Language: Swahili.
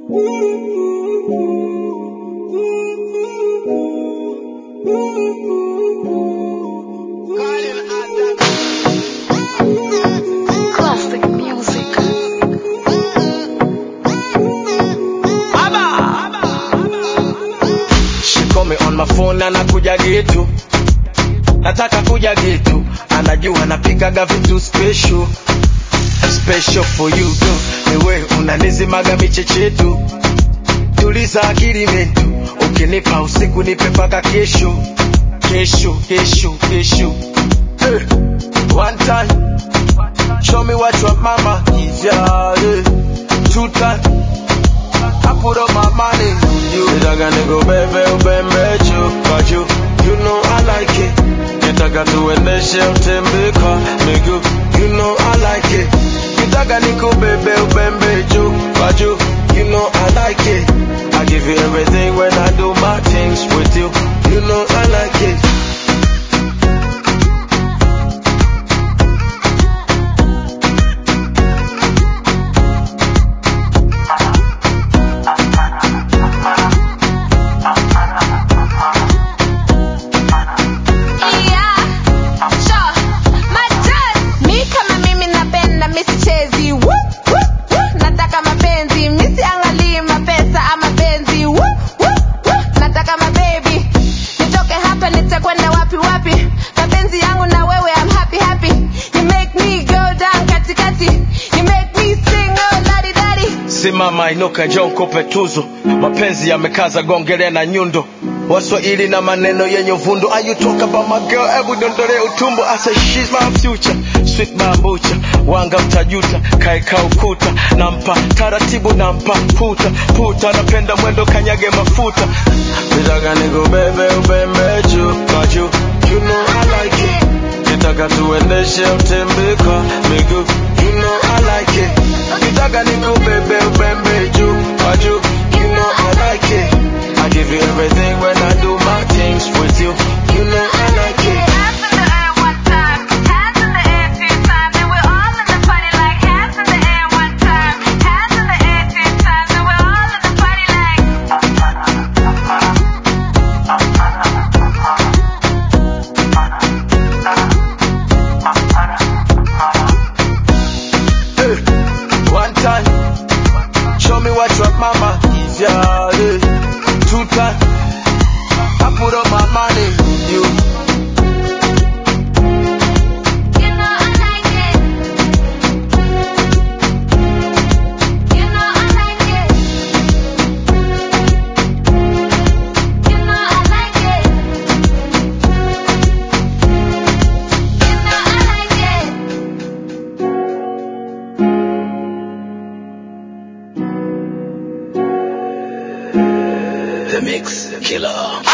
Classic music. She call me on my phone na nakuja gitu. Nataka kuja gitu. Anajua napikaga vitu special. Special for you girl. Niwe unanizimaga michechetu. Tuliza akili mentu. Ukinipa usiku nipe paka kesho. Kesho. Hey. One time. Show me what your mama is, yeah. Two time. I put up my money on you. Nitaka nikubebe ubembe juu. You know I like it. Nitaka tuendeshe utembe kwa miguu. You know I like it. Nitaka nikubebe ubembe juu. You know I like it. I give you everything when I do my things with you. You know I like it. Simama inuka njoo nikupe tuzo. Mapenzi yamekaza gongele na nyundo. Waswahili na maneno yenye uvundo. Are you talk about my girl? Ebu dondole utumbo. I say she's my future. Sweet bambucha. Wanga utajuta. Kaeka ukuta. Nampa taratibu nampa puta. Napenda mwendo kanyage mafuta. Nitaka nikubebe ubembe juu. You know I like it. Nitaka tuendeshe utembe kwa miguu. You know I like it. Nitaka nikubebe ubembe juu. You know I like it. I give you everything when I do my things with you. You know I like it. Hands in the air one time, hands in the air two times, and we're all in the party like hands in the air one time, hands in the air two times, and we're all in the party like. Hey, one time, show me what your mama is, yeah. Two time, I put up my money on you. You know I like it. You know I like it. You know I like it. You know I like it. The Mix Killer.